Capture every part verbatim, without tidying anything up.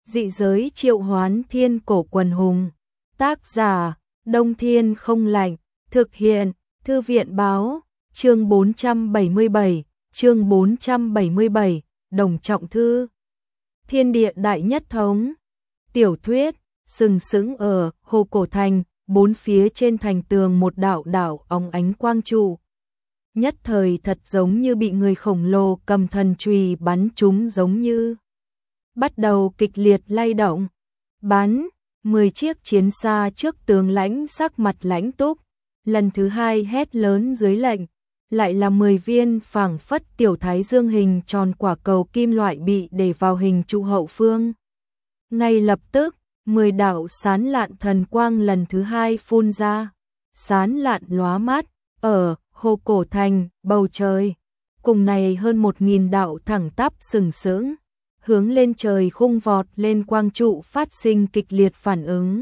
Dị giới triệu hoán thiên cổ quần hùng. Tác giả, Đông Thiên không lạnh. Thực hiện, Thư viện báo. Chương bốn trăm bảy mươi bảy, chương bốn trăm bảy mươi bảy, Đồng Trọng Thư. Thiên địa đại nhất thống. Tiểu thuyết, sừng sững ở Hồ Cổ Thành, bốn phía trên thành tường một đạo đạo óng ánh quang trụ. Nhất thời thật giống như bị người khổng lồ cầm thần chùy bắn chúng, giống như bắt đầu kịch liệt lay động. Bắn, mười chiếc chiến xa trước tường lãnh sắc mặt lãnh túc, lần thứ hai hét lớn dưới lệnh, lại là mười viên phảng phất tiểu thái dương hình tròn quả cầu kim loại bị để vào hình trụ hậu phương. Ngay lập tức, mười đạo sán lạn thần quang lần thứ hai phun ra, sán lạn lóa mắt, ở Hồ Cổ Thành, bầu trời. Cùng này hơn một nghìn đạo thẳng tắp sừng sững, hướng lên trời khung vọt lên quang trụ phát sinh kịch liệt phản ứng.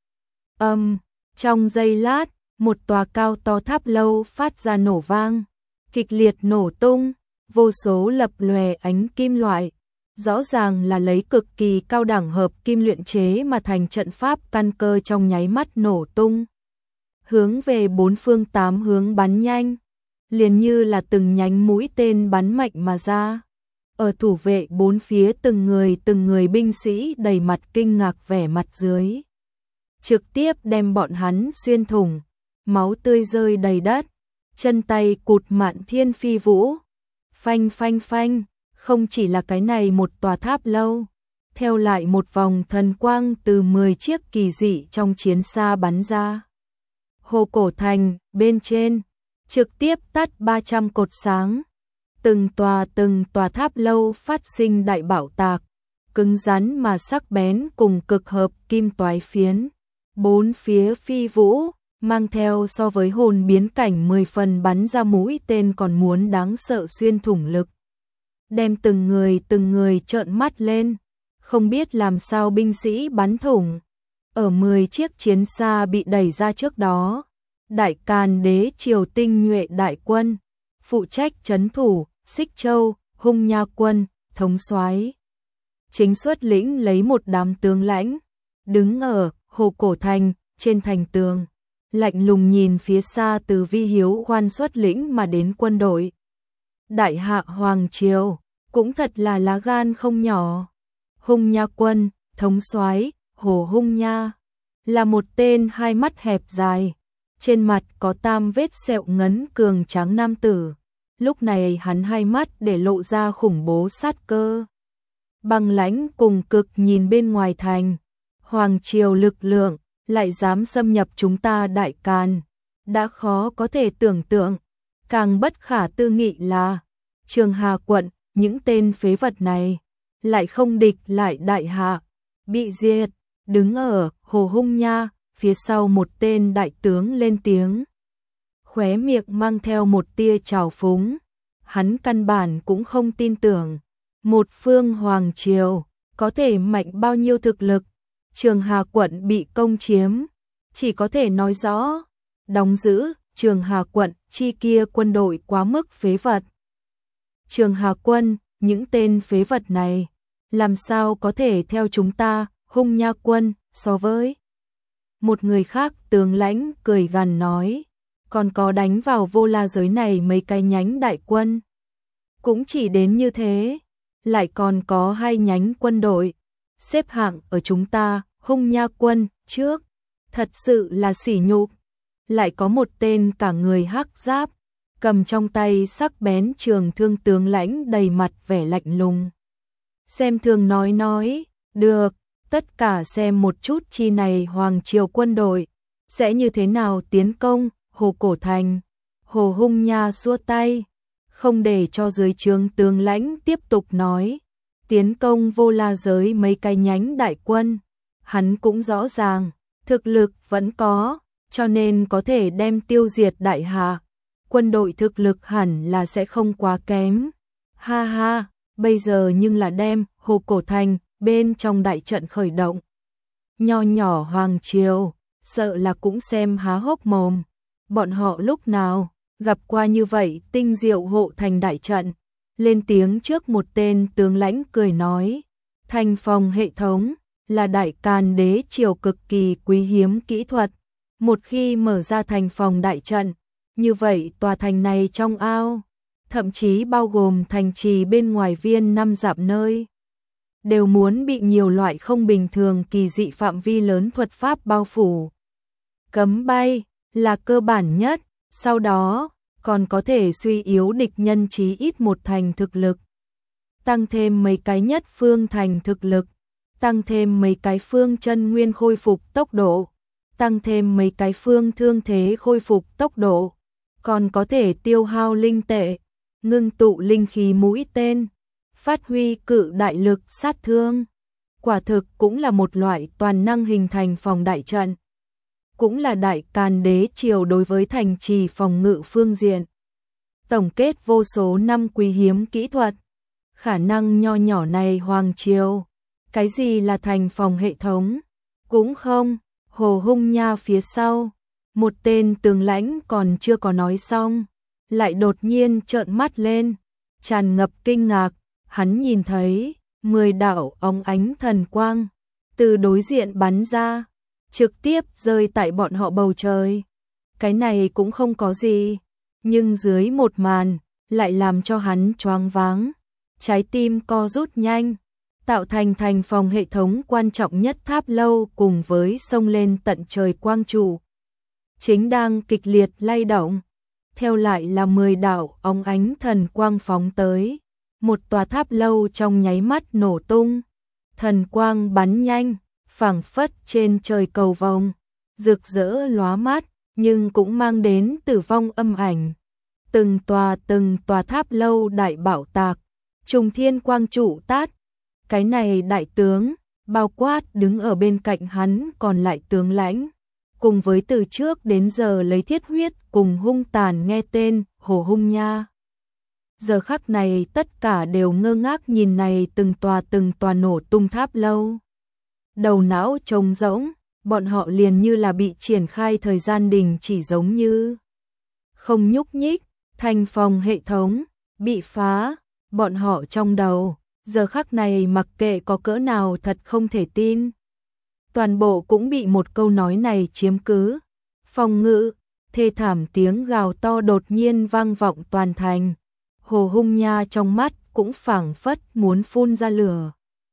Âm, um, trong giây lát, một tòa cao to tháp lâu phát ra nổ vang, kịch liệt nổ tung, vô số lập lòe ánh kim loại, rõ ràng là lấy cực kỳ cao đẳng hợp kim luyện chế mà thành trận pháp căn cơ trong nháy mắt nổ tung. Hướng về bốn phương tám hướng bắn nhanh, liền như là từng nhánh mũi tên bắn mạnh mà ra. Ở thủ vệ bốn phía từng người từng người binh sĩ đầy mặt kinh ngạc vẻ mặt dưới, trực tiếp đem bọn hắn xuyên thủng, máu tươi rơi đầy đất, chân tay cụt mạn thiên phi vũ. Phanh phanh phanh, không chỉ là cái này một tòa tháp lâu, theo lại một vòng thần quang từ mười chiếc kỳ dị trong chiến xa bắn ra. Hồ Cổ Thành, bên trên, trực tiếp tắt ba trăm cột sáng. Từng tòa từng tòa tháp lâu phát sinh đại bạo tạc, cứng rắn mà sắc bén cùng cực hợp kim toái phiến. Bốn phía phi vũ, mang theo so với hồn biến cảnh mười phần bắn ra mũi tên còn muốn đáng sợ xuyên thủng lực. Đem từng người từng người trợn mắt lên, không biết làm sao binh sĩ bắn thủng. Ở mười chiếc chiến xa bị đẩy ra trước đó, Đại Càn Đế triều tinh nhuệ đại quân, phụ trách trấn thủ, Xích Châu, Hung Nha quân, thống soái chính xuất lĩnh lấy một đám tướng lãnh, đứng ở Hồ Cổ Thành, trên thành tường, lạnh lùng nhìn phía xa từ Vi Hiếu Khoan xuất lĩnh mà đến quân đội. Đại hạ Hoàng Triều, cũng thật là lá gan không nhỏ. Hung Nha quân, thống soái Hồ Hung Nha, là một tên hai mắt hẹp dài, trên mặt có tam vết sẹo ngấn cường tráng nam tử. Lúc này hắn hai mắt để lộ ra khủng bố sát cơ. Băng lãnh cùng cực nhìn bên ngoài thành, Hoàng Triều lực lượng lại dám xâm nhập chúng ta Đại Càn, đã khó có thể tưởng tượng. Càng bất khả tư nghị là Trường Hà quận, những tên phế vật này lại không địch lại Đại Hạ, bị diệt. Đứng ở Hồ Hung Nha phía sau một tên đại tướng lên tiếng, khóe miệng mang theo một tia trào phúng. Hắn căn bản cũng không tin tưởng một phương Hoàng Triều có thể mạnh bao nhiêu thực lực. Trường Hà quận bị công chiếm, chỉ có thể nói rõ đóng giữ Trường Hà quận chi kia quân đội quá mức phế vật. Trường Hà quân, những tên phế vật này làm sao có thể theo chúng ta Hung Nha quân so với. Một người khác tướng lãnh cười gằn nói, còn có đánh vào Vô La giới này mấy cái nhánh đại quân, cũng chỉ đến như thế. Lại còn có hai nhánh quân đội xếp hạng ở chúng ta Hung Nha quân trước, thật sự là sỉ nhục. Lại có một tên cả người hắc giáp, cầm trong tay sắc bén trường thương tướng lãnh đầy mặt vẻ lạnh lùng. Xem thường nói nói, được, tất cả xem một chút chi này Hoàng Triều quân đội sẽ như thế nào tiến công Hồ Cổ Thành. Hồ Hung Nha xua tay, không để cho dưới trướng tướng lãnh tiếp tục nói. Tiến công Vô La giới mấy cái nhánh đại quân, hắn cũng rõ ràng, thực lực vẫn có, cho nên có thể đem tiêu diệt Đại Hạ. Quân đội thực lực hẳn là sẽ không quá kém. Ha ha, bây giờ nhưng là đem Hồ Cổ Thành bên trong đại trận khởi động. Nho nhỏ Hoàng Triều, sợ là cũng xem há hốc mồm. Bọn họ lúc nào gặp qua như vậy tinh diệu hộ thành đại trận. Lên tiếng trước một tên tướng lãnh cười nói, Thành phòng hệ thống là Đại Càn đế triều cực kỳ quý hiếm kỹ thuật. Một khi mở ra thành phòng đại trận, như vậy tòa thành này trong ao, thậm chí bao gồm thành trì bên ngoài viên năm dặm nơi, đều muốn bị nhiều loại không bình thường kỳ dị phạm vi lớn thuật pháp bao phủ. Cấm bay là cơ bản nhất, sau đó còn có thể suy yếu địch nhân chí ít một thành thực lực. Tăng thêm mấy cái nhất phương thành thực lực, tăng thêm mấy cái phương chân nguyên khôi phục tốc độ, tăng thêm mấy cái phương thương thế khôi phục tốc độ, còn có thể tiêu hao linh tệ, ngưng tụ linh khí mũi tên, phát huy cự đại lực sát thương. Quả thực cũng là một loại toàn năng hình thành phòng đại trận. Cũng là Đại Càn đế triều đối với thành trì phòng ngự phương diện. Tổng kết vô số năm quý hiếm kỹ thuật. Khả năng nho nhỏ này hoàng triều. Cái gì là thành phòng hệ thống? Cũng không. Hồ Hung Nha phía sau. Một tên tướng lãnh còn chưa có nói xong. Lại đột nhiên trợn mắt lên. Tràn ngập kinh ngạc. Hắn nhìn thấy mười đạo óng ánh thần quang từ đối diện bắn ra, trực tiếp rơi tại bọn họ bầu trời. Cái này cũng không có gì, nhưng dưới một màn lại làm cho hắn choáng váng, trái tim co rút nhanh, tạo thành thành phòng hệ thống quan trọng nhất tháp lâu cùng với sông lên tận trời quang trụ chính đang kịch liệt lay động. Theo lại là mười đạo óng ánh thần quang phóng tới, một tòa tháp lâu trong nháy mắt nổ tung, thần quang bắn nhanh, phảng phất trên trời cầu vồng, rực rỡ lóa mắt, nhưng cũng mang đến tử vong âm ảnh. Từng tòa từng tòa tháp lâu đại bạo tạc, trùng thiên quang trụ tát. Cái này đại tướng, bao quát đứng ở bên cạnh hắn còn lại tướng lãnh, cùng với từ trước đến giờ lấy thiết huyết cùng hung tàn nghe tên Hồ Hung Nha. Giờ khắc này tất cả đều ngơ ngác nhìn này từng tòa từng tòa nổ tung tháp lâu. Đầu não trống rỗng, bọn họ liền như là bị triển khai thời gian đình chỉ giống như không nhúc nhích, thành phòng hệ thống bị phá, bọn họ trong đầu giờ khắc này mặc kệ có cỡ nào thật không thể tin, toàn bộ cũng bị một câu nói này chiếm cứ. Phòng ngự, thê thảm tiếng gào to đột nhiên vang vọng toàn thành. Hồ Hung Nha trong mắt cũng phảng phất muốn phun ra lửa.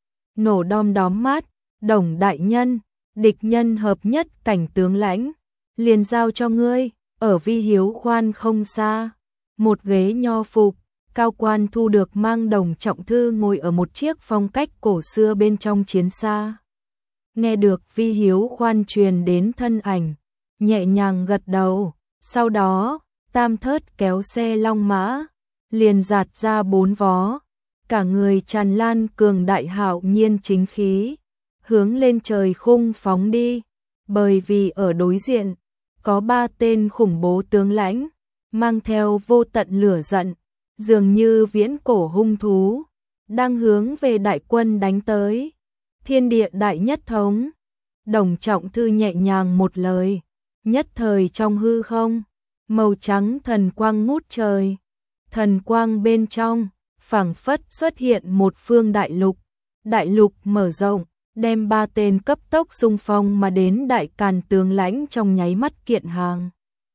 Nổ đom đóm mắt, Đồng đại nhân, địch nhân hợp nhất cảnh tướng lãnh, liền giao cho ngươi, ở Vi Hiếu khoan không xa, một ghế nho phục, cao quan thu được mang đồng trọng thư ngồi ở một chiếc phong cách cổ xưa bên trong chiến xa. Nghe được Vi Hiếu khoan truyền đến thân ảnh, nhẹ nhàng gật đầu, sau đó, tam thớt kéo xe long mã, liền giạt ra bốn vó, cả người tràn lan cường đại hạo nhiên chính khí, hướng lên trời khung phóng đi, bởi vì ở đối diện, có ba tên khủng bố tướng lãnh, mang theo vô tận lửa giận, dường như viễn cổ hung thú, đang hướng về đại quân đánh tới. Thiên địa đại nhất thống, Đồng trọng thư nhẹ nhàng một lời, nhất thời trong hư không, màu trắng thần quang ngút trời, thần quang bên trong, phảng phất xuất hiện một phương đại lục, đại lục mở rộng, đem ba tên cấp tốc xung phong mà đến đại càn tướng lãnh trong nháy mắt kiện hàng.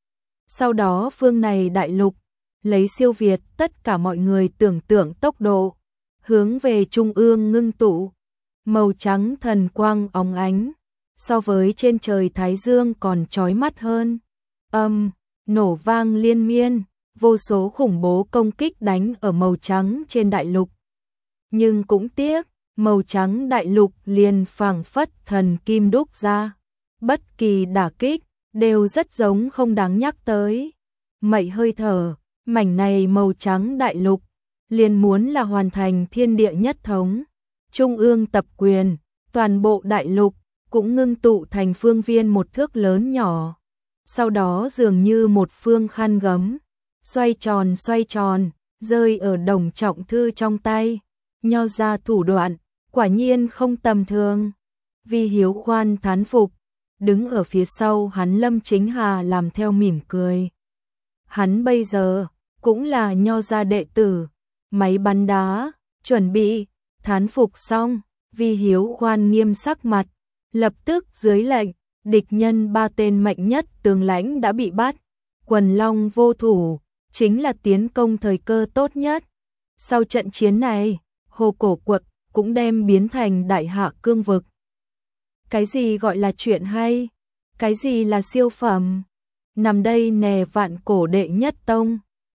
Sau đó phương này đại lục, lấy siêu việt tất cả mọi người tưởng tượng tốc độ, hướng về trung ương ngưng tụ, màu trắng thần quang óng ánh, so với trên trời thái dương còn chói mắt hơn. Âm, nổ vang liên miên, vô số khủng bố công kích đánh ở màu trắng trên đại lục. Nhưng cũng tiếc, màu trắng đại lục liền phảng phất thần kim đúc ra, bất kỳ đả kích đều rất giống không đáng nhắc tới. Mậy hơi thở, mảnh này màu trắng đại lục liền muốn là hoàn thành thiên địa nhất thống, trung ương tập quyền, toàn bộ đại lục cũng ngưng tụ thành phương viên một thước lớn nhỏ, sau đó dường như một phương khăn gấm, xoay tròn xoay tròn, rơi ở Đồng trọng thư trong tay. Nho ra thủ đoạn, quả nhiên không tầm thường. Vi Hiếu khoan thán phục, đứng ở phía sau hắn Lâm Chính Hà làm theo mỉm cười. Hắn bây giờ cũng là nho gia đệ tử, máy bắn đá, chuẩn bị, thán phục xong, Vi Hiếu khoan nghiêm sắc mặt, lập tức dưới lệnh, địch nhân ba tên mạnh nhất tướng lãnh đã bị bắt, quần long vô thủ, chính là tiến công thời cơ tốt nhất. Sau trận chiến này, Hồ Cổ Quật cũng đem biến thành đại hạ cương vực. Cái gì gọi là chuyện hay? Cái gì là siêu phẩm? Nằm đây nè vạn cổ đệ nhất tông.